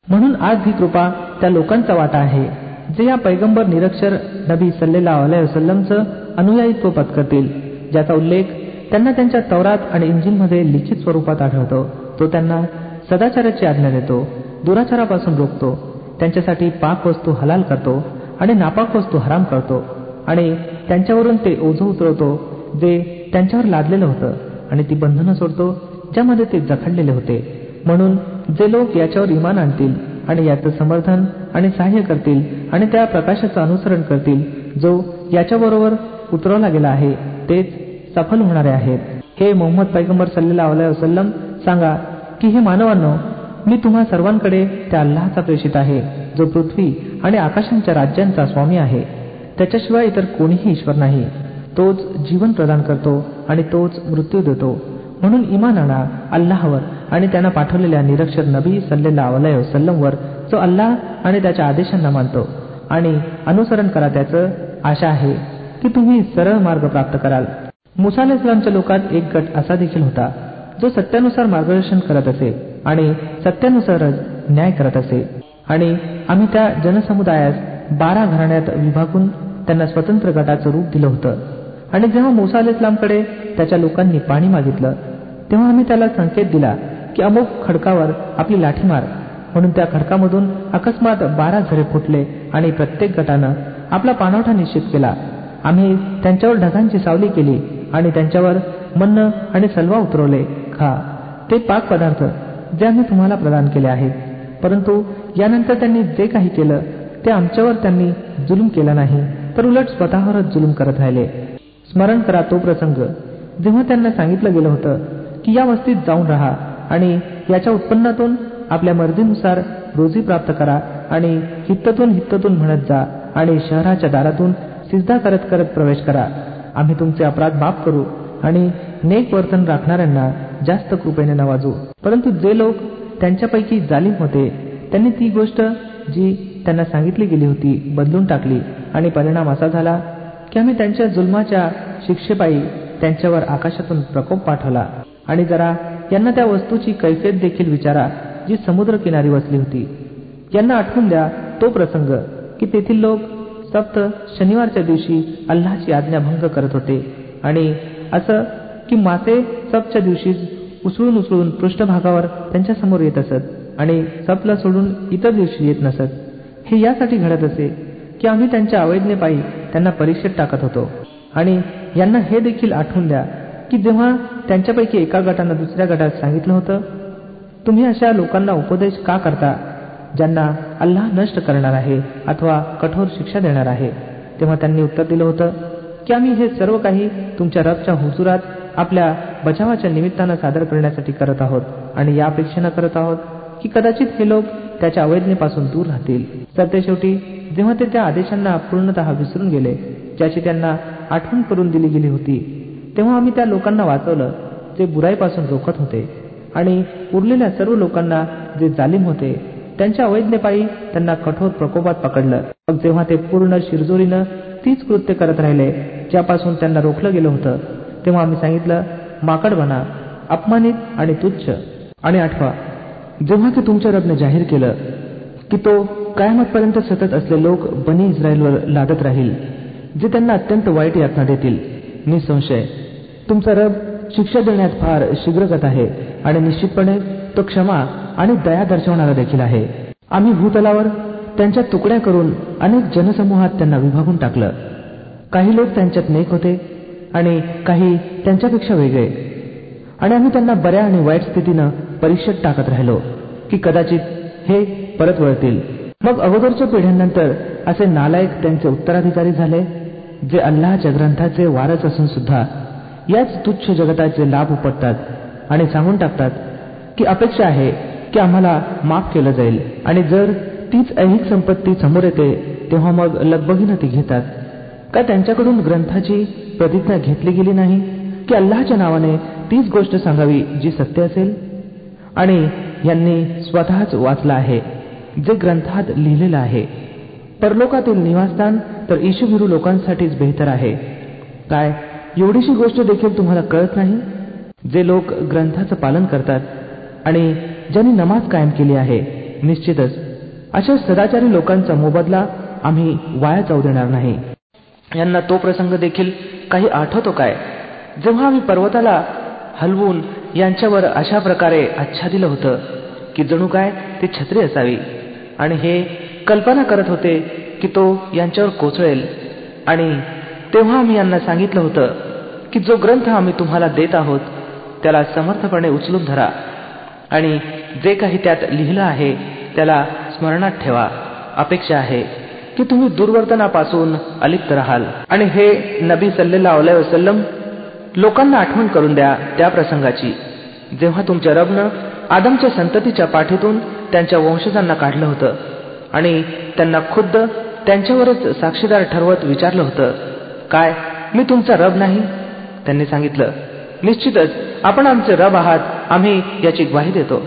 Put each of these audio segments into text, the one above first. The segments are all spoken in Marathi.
म्हणून आज ही कृपा त्या लोकांचा वाटा आहे जे या पैगंबर निरक्षर नबी सल्लल्लाहु अलैहि वसल्लमचं अनुयायीत्व पत्करतील, ज्याचा उल्लेख त्यांना त्यांच्या तौरात आणि इंजिलमध्ये लिखित स्वरूपात आढळतो. तो त्यांना सदाचाराची आज्ञा देतो, दुराचारापासून रोखतो, त्यांच्यासाठी पाक वस्तू हलाल करतो आणि नापाक वस्तू हराम करतो, आणि त्यांच्यावरून ते ओझं उतरवतो जे त्यांच्यावर लादलेलं होतं, आणि ती बंधनं सोडतो ज्यामध्ये ते जखडलेले होते. म्हणून जे लोक याच्यावर इमान आणतील आणि याचं समर्थन आणि सहाय्य करतील आणि त्या प्रकाशाचं अनुसरण करतील जो याच्याबरोबर उतरवला गेला आहे, तेच सफल होणारे आहेत. हे मोहम्मद पैगंबर सल्लल्लाहु अलैहि वसल्लम सांगा की हे मानवांनो, मी तुम्हा सर्वांकडे त्या अल्लाहचा प्रेषित आहे जो पृथ्वी आणि आकाशांच्या राज्यांचा स्वामी आहे. त्याच्याशिवाय इतर कोणीही ईश्वर नाही. तोच जीवन प्रदान करतो आणि तोच मृत्यू देतो. म्हणून इमान आणा अल्लाहवर आणि त्यांना पाठवलेल्या निरक्षर नबी सल्लल्लाहु अलैहि वसल्लमवर जो अल्लाह आणि त्याच्या आदेशांना मानतो, आणि अनुसरण करा त्याचं. आशा आहे की तुम्ही सरळ मार्ग प्राप्त कराल. मुसा अलैहिस्सलामच्या लोकात एक गट असा देखील होता जो सत्यानुसार मार्गदर्शन करत असे आणि सत्यानुसारच न्याय करत असे. आणि आम्ही त्या जनसमुदायास 12 घराण्यात विभागून त्यांना स्वतंत्र गटाचं रूप दिलं होतं. आणि जेव्हा मुसा अलैहिस्सलामकडे त्याच्या लोकांनी पाणी मागितलं तेव्हा आम्ही त्याला संकेत दिला की अमुक खडकावर आपली लाठी मार. म्हणून त्या खडकामधून अकस्मात 12 झरे फुटले आणि प्रत्येक गटानं आपला पाणवठा निश्चित केला. आम्ही त्यांच्यावर ढगांची सावली केली आणि त्यांच्यावर मन्न आणि सलवा उतरवले. खा, ते पाक पदार्थ जे आम्ही तुम्हाला प्रदान केले आहेत. परंतु यानंतर त्यांनी जे काही केलं ते आमच्यावर त्यांनी जुलूम केला नाही, तर उलट स्वतःवरच जुलूम करत राहिले. स्मरण करा तो प्रसंग जेव्हा त्यांना सांगितलं गेलं होतं की या वस्तीत जाऊन राहा आणि याच्या उत्पन्नातून आपल्या मर्जीनुसार रोजी प्राप्त करा आणि हित्ततून म्हणत जा आणि शहराच्या दारातून सिजदा करत करत प्रवेश करा. आम्ही तुमचे अपराध माफ करू आणि नेक वर्तन राखणाऱ्यांना जास्त कृपेने नवाजू. परंतु जे लोक त्यांच्यापैकी जालिम होते त्यांनी ती गोष्ट जी त्यांना सांगितली गेली होती बदलून टाकली, आणि परिणाम असा झाला की आम्ही त्यांच्या जुलमाच्या शिक्षेपायी त्यांच्यावर आकाशातून प्रकोप पाठवला. आणि जरा यांना त्या वस्तूची कैफियत देखील विचारा जी समुद्र किनारी वसली होती. यांना आठवून द्या तो प्रसंग की तेथील लोक सप्त शनिवारच्या दिवशी अल्लाहची आज्ञा भंग करत होते, आणि असं की मासे सप्तच्या दिवशी उसळून पृष्ठभागावर त्यांच्या समोर येत असत आणि सप्तला सोडून इतर दिवशी येत नसत. हे यासाठी घडत असे की आम्ही त्यांच्या अवैधनेपायी त्यांना परीक्षेत टाकत होतो. आणि यांना हे देखील आठवून द्या की जेव्हा त्यांच्यापैकी एका गटानं दुसऱ्या गटात सांगितलं होतं, तुम्ही अशा लोकांना उपदेश का करता ज्यांना अल्लाह नष्ट करणार आहे अथवा कठोर शिक्षा देणार आहे, तेव्हा त्यांनी उत्तर दिलं होतं की आम्ही हे सर्व काही तुमच्या रबच्या हुजुरात आपल्या बचावाच्या निमित्तानं सादर करण्यासाठी करत आहोत आणि या अपेक्षेनं करत आहोत की कदाचित हे लोक त्याच्या अवैधनेपासून दूर राहतील. सरतेशेवटी जेव्हा ते त्या आदेशांना पूर्णतः विसरून गेले ज्याची त्यांना आठवण करून दिली गेली होती, तेव्हा आम्ही त्या लोकांना वाचवलं जे बुराईपासून रोखत होते, आणि उरलेल्या सर्व लोकांना जे जालिम होते त्यांच्या अवैधनेपायी त्यांना कठोर प्रकोपात पकडलं. मग जेव्हा ते पूर्ण शिरजोरीनं तीच कृत्य करत राहिले ज्यापासून त्यांना रोखलं गेलं होतं, तेव्हा आम्ही सांगितलं, माकड बना, अपमानित आणि तुच्छ. आणि आठवा, जेव्हा ते तुमच्या रबने जाहीर केलं की तो कयामतपर्यंत सतत असले लोक बनी इस्रायलवर लादत राहील जे त्यांना अत्यंत वाईट यातना देतील. निसंशय तुमचा रब शिक्षा देण्यात फार शीघ्रगत आहे आणि निश्चितपणे तो क्षमा आणि दया दर्शवणारा देखील आहे. आम्ही भूतलावर त्यांच्या तुकड्या करून अनेक जनसमूहात त्यांना विभागून टाकलं. काही लोक त्यांच्यात नेक होते आणि काही त्यांच्यापेक्षा वेगळे, आणि आम्ही त्यांना बऱ्या आणि वाईट स्थितीनं परीक्षेत टाकत राहिलो की कदाचित हे परत वळतील. मग अगोदरच्या पिढ्यांनंतर असे नालायक त्यांचे उत्तराधिकारी झाले जे अल्लाहच्या ग्रंथाचे वारस असून सुद्धा याच तुच्छ जगताचे लाभ उपटतात आणि सांगून टाकतात की अपेक्षा आहे की आम्हाला माफ केलं जाईल, आणि जर तीच ऐहिक संपत्ती समोर येते तेव्हा मग लगबगीनं ती घेतात. का त्यांच्याकडून ग्रंथाची प्रतिज्ञा घेतली गेली नाही की अल्लाहच्या नावाने तीच गोष्ट सांगावी जी सत्य असेल? आणि यांनी स्वतःच वाचलं आहे जे ग्रंथात लिहिलेलं आहे. परलोकातील निवासस्थान तर ईशुभिरू लोकांसाठीच बेहतर आहे. काय एवढीशी गोष्ट देखील तुम्हाला कळत नाही? जे लोक ग्रंथाचं पालन करतात आणि ज्यांनी नमाज कायम केली आहे निश्चितच अशा सदाचारी लोकांचा मोबदला आम्ही वाया जाऊ देणार नाही. यांना तो प्रसंग देखील काही आठवतो काय, जेव्हा आम्ही पर्वताला हलवून यांच्यावर अशा प्रकारे आच्छादिलं होतं की जणू काय ती छत्री असावी, आणि हे कल्पना करत होते की तो यांच्यावर कोसळेल. आणि तेव्हा आम्ही यांना सांगितलं होतं की जो ग्रंथ आम्ही तुम्हाला देत आहोत त्याला समर्थपणे उचलून धरा आणि जे काही त्यात लिहिलं आहे त्याला स्मरणात ठेवा. अपेक्षा आहे की तुम्ही दुर्वर्तनापासून अलिप्त राहाल. आणि हे नबी सल्लल्लाहु अलैहि वसल्लम लोकांना आठवण करून द्या त्या प्रसंगाची जेव्हा तुमच्या रबनं आदमच्या संततीच्या पाठीतून त्यांच्या वंशजांना काढलं होतं आणि त्यांना खुद्द त्यांच्यावरच साक्षीदार ठरवत विचारलं होतं, काय मी तुमचा रब नाही? त्यांनी सांगितलं, निश्चितच आपण आमचे रब आहात, आम्ही याची ग्वाही देतो.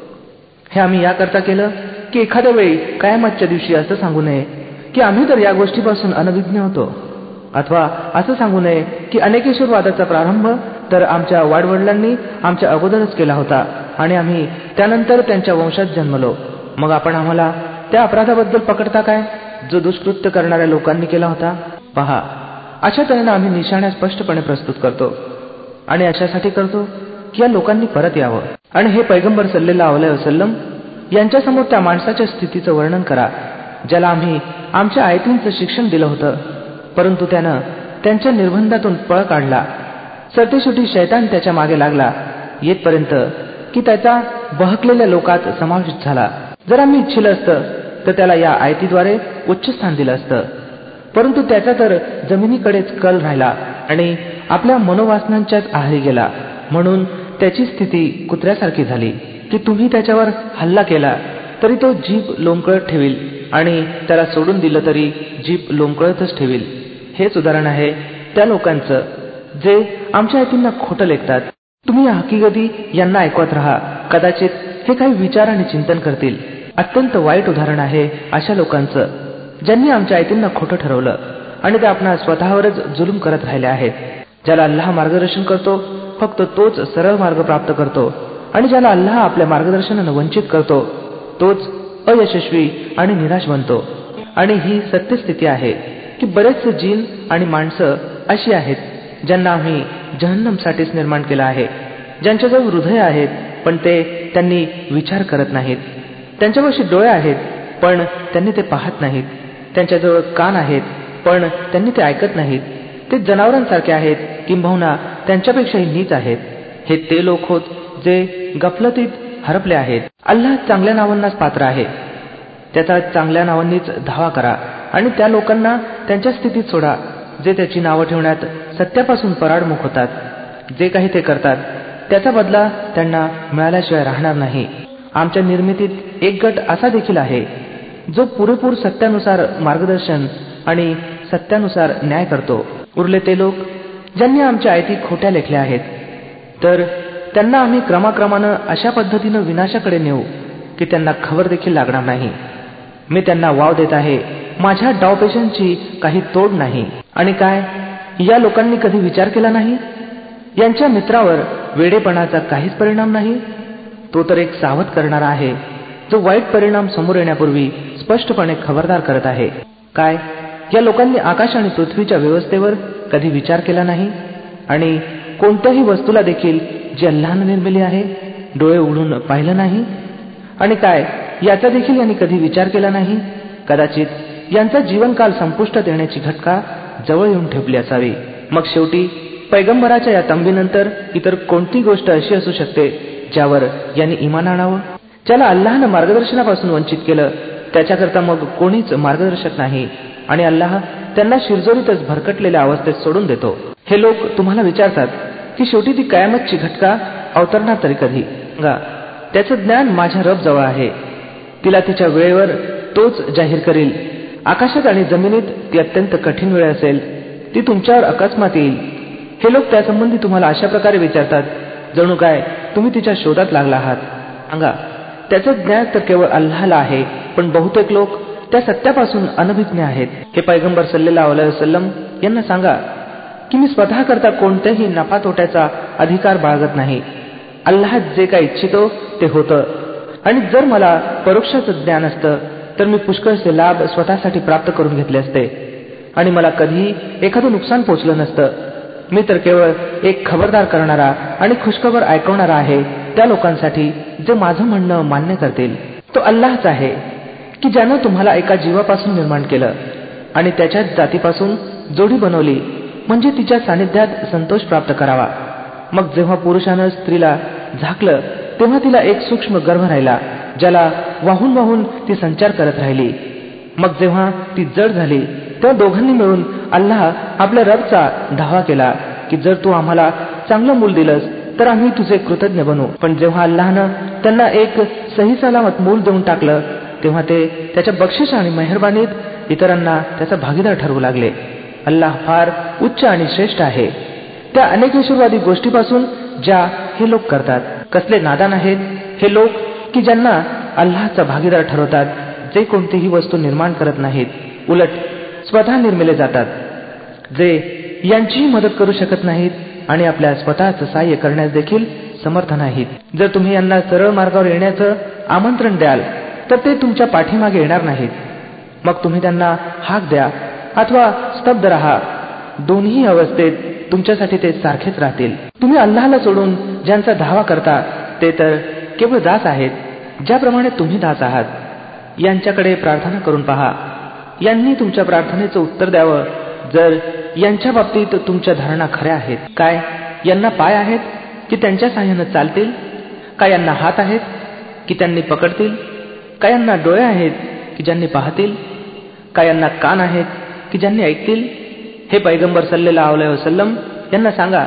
हे आम्ही याकरता केलं की एखाद्या वेळी कयामतच्या दिवशी असं सांगू नये की आम्ही तर या गोष्टीपासून अनभिज्ञ होतो, अथवा असं सांगू नये की अनेकेश्वरवादाचा प्रारंभ तर आमच्या वाडवडिलांनी आमच्या अगोदरच केला होता आणि आम्ही त्यानंतर त्यांच्या वंशात जन्मलो, मग आपण आम्हाला त्या अपराधाबद्दल पकडता काय जो दुष्कृत्य करणाऱ्या लोकांनी केला होता. पहा, अशा तऱ्हेनं आम्ही निशाण्या स्पष्टपणे प्रस्तुत करतो आणि अशासाठी करतो की या लोकांनी परत यावं. आणि हे पैगंबर सल्लल्लाहु अलैहि वसल्लम यांच्यासमोर त्या माणसाच्या स्थितीचं वर्णन करा ज्याला आम्ही आमच्या आयतींचं शिक्षण दिलं होतं, परंतु त्यानं त्यांच्या निर्बंधातून पळ काढला. सरतेशेवटी शैतान त्याच्या मागे लागला येतपर्यंत की त्याचा बहकलेल्या लोकात समावेश झाला. जर आम्ही इच्छिलं असतं तर त्याला या आयतीद्वारे उच्च स्थान दिलं असतं, परंतु त्याचा तर जमिनीकडेच कल राहिला आणि आपल्या मनोवासनांच्याच आहारी गेला. म्हणून त्याची स्थिती कुत्र्यासारखी झाली की तुम्ही त्याच्यावर हल्ला केला तरी तो जीभ लोंबकळत ठेवील आणि त्याला सोडून दिलं तरी जीभ लोंबकळतच ठेवील. हेच उदाहरण आहे त्या लोकांचं जे आमच्या आयतींना खोटं लेखतात. तुम्ही या हकीकती यांना ऐकवत राहा, कदाचित हे काही विचार आणि चिंतन करतील. अत्यंत वाईट उदाहरण आहे अशा लोकांचं ज्यांनी आमच्या आयतींना खोटं ठरवलं आणि ते आपणा स्वतःवरच जुलूम करत राहिले आहेत. ज्याला अल्लाह मार्गदर्शन करतो फक्त तोच सरळ मार्ग प्राप्त करतो, आणि ज्याला अल्लाह आपल्या मार्गदर्शनानं वंचित करतो तोच अयशस्वी आणि निराश बनतो. आणि ही सत्यस्थिती आहे की बरेचसे जीन आणि माणसं अशी आहेत ज्यांना आम्ही जहन्नमसाठीच निर्माण केलं आहे, ज्यांच्याजवळ हृदय आहेत पण त्यांनी विचार करत नाहीत, त्यांच्यापाशी डोळे आहेत पण त्यांनी ते पाहत नाहीत, त्यांच्याजवळ कान आहेत पण त्यांनी ते ऐकत नाहीत. ते जनावरांसारखे आहेत किंबहुना त्यांच्यापेक्षाही नीच आहेत. हे ते लोक होत जे गफलतीत हरपले आहेत. अल्लाह चांगल्या नावांनाच पात्र आहे, त्याचा चांगल्या नावांनीच धावा करा आणि त्या लोकांना त्यांच्या स्थितीत सोडा जे त्याची नावं ठेवण्यात सत्यापासून पराडमुख होतात. जे काही ते करतात त्याचा बदला त्यांना मिळाल्याशिवाय राहणार नाही. आमच्या निर्मितीत एक गट असा देखील आहे जो पुरेपूर सत्यानुसार मार्गदर्शन आणि सत्यानुसार न्याय करतो. उरले ते लोक ज्यांनी आमच्या आयती खोट्या लेखल्या आहेत तर त्यांना आम्ही क्रमाक्रमानं अशा पद्धतीनं विनाशाकडे नेऊ की त्यांना खबर देखील लागणार नाही. मी त्यांना वाव देत आहे, माझ्या डावपेशांची काही तोड नाही. आणि काय या लोकांनी कधी विचार केला नाही, यांच्या मित्रावर वेडेपणाचा काहीच परिणाम नाही. तो तर एक सावध करणारा आहे जो वाईट परिणाम समोर येण्यापूर्वी स्पष्टपणे खबरदार करत आहे. काय या लोकांनी आकाश आणि पृथ्वीच्या व्यवस्थेवर कधी विचार केला नाही आणि कोणत्याही वस्तूला देखील जी अल्लाहने निर्मिली आहे डोळे उघडून पाहिलं नाही. आणि काय याचा देखील यांनी कधी विचार केला नाही. कदाचित यांचा जीवनकाल संपुष्टात येण्याची घटका जवळ येऊन ठेपली असावी. मग शेवटी पैगंबराच्या या तंबीनंतर इतर कोणती गोष्ट अशी असू शकते ज्यावर यांनी इमान आणावं. ज्याला अल्लाहनं मार्गदर्शनापासून वंचित केलं त्याच्याकरता मग कोणीच मार्गदर्शक नाही आणि अल्लाह त्यांना शिरजोरीतच भरकटलेल्या अवस्थेत सोडून देतो. हे लोक तुम्हाला विचारतात की शेवटी ती कयामतची घटका अवतरणार तरी कधी. त्याचं ज्ञान माझ्या रब जवळ आहे, तिला तिच्या वेळेवर तोच जाहीर करील. आकाशात आणि जमिनीत ती अत्यंत कठीण वेळ असेल, ती तुमच्यावर अकस्मात येईल. हे लोक त्यासंबंधी तुम्हाला अशा प्रकारे विचारतात जणू काय तुम्ही तिच्या शोधात लागला आहात. सांगा, त्याचं ज्ञान तर केवळ अल्लाहला आहे, पण बहुतेक लोक त्या सत्यापासून अनभिज्ञ आहेत. हे पैगंबर सल्लल्लाहु अलैहि वसल्लम यांना सांगा की मी स्वतः करता कोणत्याही नफा तोट्याचा अधिकार बाळगत नाही. अल्लाह जे काही इच्छितो ते होतं. आणि जर मला परोक्षाचं ज्ञान असतं तर मी पुष्कळचे लाभ स्वतःसाठी प्राप्त करून घेतले असते आणि मला कधीही एखादं नुकसान पोचलं नसतं. मी तर केवळ एक खबरदार करणारा आणि खुशखबर ऐकवणारा आहे त्या लोकांसाठी जे माझं म्हणणं मान्य करतील. तो अल्लाहच आहे की ज्यानं तुम्हाला एका जीवापासून निर्माण केलं आणि त्याच्या जातीपासून जोडी बनवली म्हणजे तिच्या सानिध्यात संतोष प्राप्त करावा. मग जेव्हा पुरुषानं स्त्रीला झाकलं तेव्हा तिला एक सूक्ष्म गर्भ राहिला ज्याला वाहून वाहून ती संचार करत राहिली. मग जेव्हा ती जड झाली तेव्हा दोघांनी मिळून अल्लाह आपल्या रबचा धावा केला की जर तू आम्हाला चांगलं मूल दिलंस तर आम्ही तुझे कृतज्ञ बनू. पण जेव्हा अल्लाहनं त्यांना एक सही सलामत मूल देऊन टाकलं तेव्हा ते त्याच्या बक्षीस आणि मेहरबानीत इतरांना त्याचा भागीदार ठरवू लागले. अल्लाह फार उच्च आणि श्रेष्ठ आहे त्या अनेक आशीर्वादी गोष्टीपासून ज्या हे लोक करतात. कसले नादान आहेत हे लोक की ज्यांना अल्लाहचा भागीदार ठरवतात जे कोणतीही वस्तू निर्माण करत नाहीत, उलट स्वतः निर्मिले जातात, जे यांचीही मदत करू शकत नाहीत आणि आपल्या स्वतःचं सहाय्य करण्यास देखील समर्थ नाहीत. जर तुम्ही यांना सरळ मार्गावर येण्याचं आमंत्रण द्याल तर ते तुमच्या पाठीमागे येणार नाहीत. मग तुम्ही त्यांना हाक द्या अथवा स्तब्ध राहा, दोन्ही अवस्थेत तुमच्यासाठी ते सारखेच राहतील. तुम्ही अल्लाहला सोडून ज्यांचा धावा करता ते तर केवळ दास आहेत ज्याप्रमाणे तुम्ही दास आहात. यांच्याकडे प्रार्थना करून पहा, यांनी तुमच्या प्रार्थनेचं उत्तर द्यावं जर यांच्या बाबतीत तुमच्या धारणा खऱ्या आहेत. काय यांना पाय आहेत की त्यांच्या साहाय्यानं चालतील? काय यांना हात आहेत की त्यांनी पकडतील? काय यांना डोळे आहेत की ज्यांनी पाहतील? काय यांना कान आहेत की ज्यांनी ऐकतील? हे पैगंबर सल्लल्लाहु अलैहि वसल्लम यांना सांगा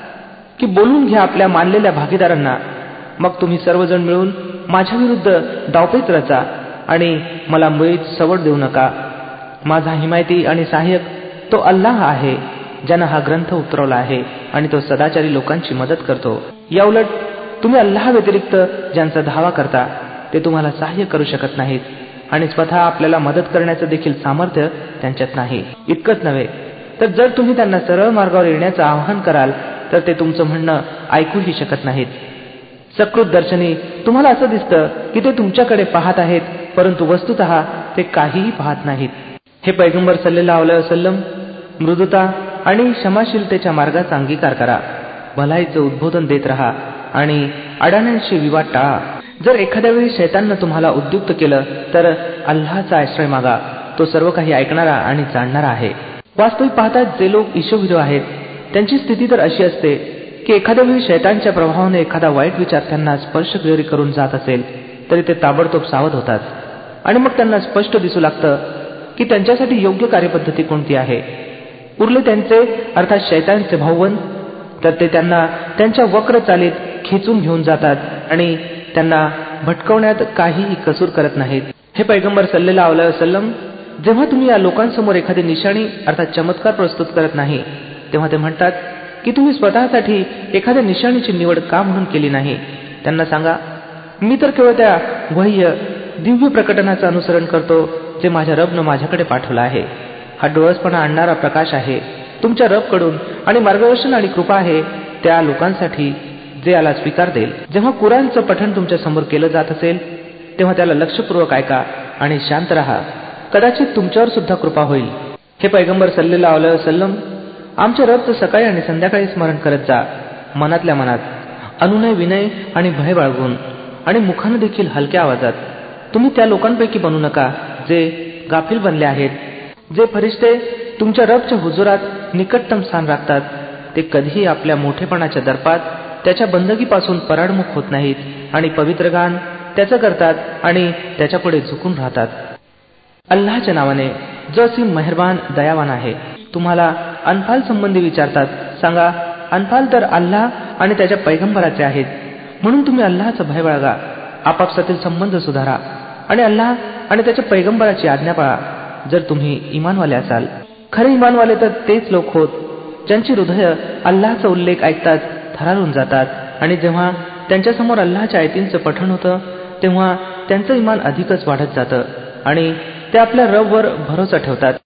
की बोलून घ्या आपल्या मानलेल्या भागीदारांना, मग तुम्ही सर्वजण मिळून माझ्या विरुद्ध डावपेच रचा आणि मला मुळीच सवड देऊ नका. माझा हिमायती आणि सहाय्यक तो अल्लाह आहे ज्यानं हा ग्रंथ उतरवला आहे आणि तो सदाचारी लोकांची मदत करतो. याउलट तुम्ही अल्लाह व्यतिरिक्त ज्यांचा धावा करता ते तुम्हाला सहाय्य करू शकत नाहीत आणि स्वतः आपल्याला मदत करण्याचं देखील सामर्थ्य त्यांच्यात नाही. इतकंच नव्हे तर जर तुम्ही त्यांना सरळ मार्गावर येण्याचं आवाहन कराल तर ते तुमचं म्हणणं ऐकूही शकत नाहीत. सकृत दर्शनी तुम्हाला असं दिसतं की ते तुमच्याकडे पाहत आहेत परंतु वस्तुतः ते काहीही पाहत नाहीत. हे पैगंबर सल्लल्लाहु अलैहि वसल्लम, मृदुता आणि क्षमाशीलतेच्या मार्गाचा अंगीकार करा, भलाईचं उद्बोधन देत राहा आणि अडाण्यांशी विवाद टाळा. जर एखाद्या वेळी शैताननं तुम्हाला उद्युक्त केलं तर अल्लाहचा आश्रय मागा, तो सर्व काही ऐकणारा आणि जाणणारा आहे. वास्तविक पाहता जे लोक ईशोविरो आहेत त्यांची स्थिती तर अशी असते की एखाद्या वेळी शैतानच्या प्रभावाने एखादा वाईट विचार त्यांना स्पर्श जरी करून जात असेल तरी ते ताबडतोब सावध होतात आणि मग त्यांना स्पष्ट दिसू लागतं की त्यांच्यासाठी योग्य कार्यपद्धती कोणती आहे. उरले त्यांचे अर्थात शैतानचे भाऊबंद तर ते त्यांना त्यांच्या वक्र चालीत खेचून घेऊन जातात आणि त्यांना भटकवण्यात काहीही कसूर करत नाहीत. हे पैगंबर सल्लल्लाहु अलैहि वसल्लम, जेव्हा तुम्ही या लोकांसमोर एखादी निशाणी अर्थात चमत्कार प्रस्तुत करत नाही तेव्हा ते म्हणतात की तुम्ही स्वतःसाठी एखाद्या निशाणीची निवड का म्हणून केली नाही. त्यांना सांगा, मी तर केवळ त्या वह्य दिव्य प्रकटनाचं अनुसरण करतो जे माझ्या रबनं माझ्याकडे पाठवलं आहे. हा डोळसपणा आणणारा प्रकाश आहे तुमच्या रबकडून आणि मार्गदर्शन आणि कृपा आहे त्या लोकांसाठी जे याला स्वीकार देईल. जेव्हा कुराणचं पठण तुमच्या समोर केलं जात असेल तेव्हा त्याला लक्षपूर्वक ऐका आणि शांत राहा, कदाचित तुमच्यावर सुद्धा कृपा होईल. हे पैगंबर सल्लल्लाहु अलैहि वसल्लम, आमच्या रबचं सकाळी आणि संध्याकाळी स्मरण करत जा, मनातल्या मनात, अनुनय विनय आणि भय बाळगून आणि मुखानं देखील हलक्या आवाजात. तुम्ही त्या लोकांपैकी बनू नका जे गाफील बनले आहेत. जे फरिश्ते तुमच्या रबच्या हुजुरात निकटतम स्थान राखतात ते कधीही आपल्या मोठेपणाच्या दर्पात त्याच्या बंदगीपासून पराडमुख होत नाहीत आणि पवित्र गान त्याचं करतात आणि त्याच्यापुढे झुकून राहतात. अल्लाहच्या नावाने जो असीम मेहरबान दयावान आहे. तुम्हाला अनफाल संबंधी विचारतात, सांगा, अनफाल तर अल्लाह आणि त्याच्या पैगंबराचे आहेत, म्हणून तुम्ही अल्लाहचा भय बाळगा, आपापसातील संबंध सुधारा आणि अल्लाह आणि त्याच्या पैगंबराची आज्ञा पाळा जर तुम्ही इमानवाले असाल. खरे इमानवाले तर तेच लोक होत ज्यांची हृदय अल्लाहचा उल्लेख ऐकतात थरारून जातात आणि जेव्हा त्यांच्यासमोर अल्लाहच्या आयतींचं पठण होतं तेव्हा त्यांचं इमान अधिकच वाढत जातं आणि ते आपल्या रबवर भरोसा ठेवतात.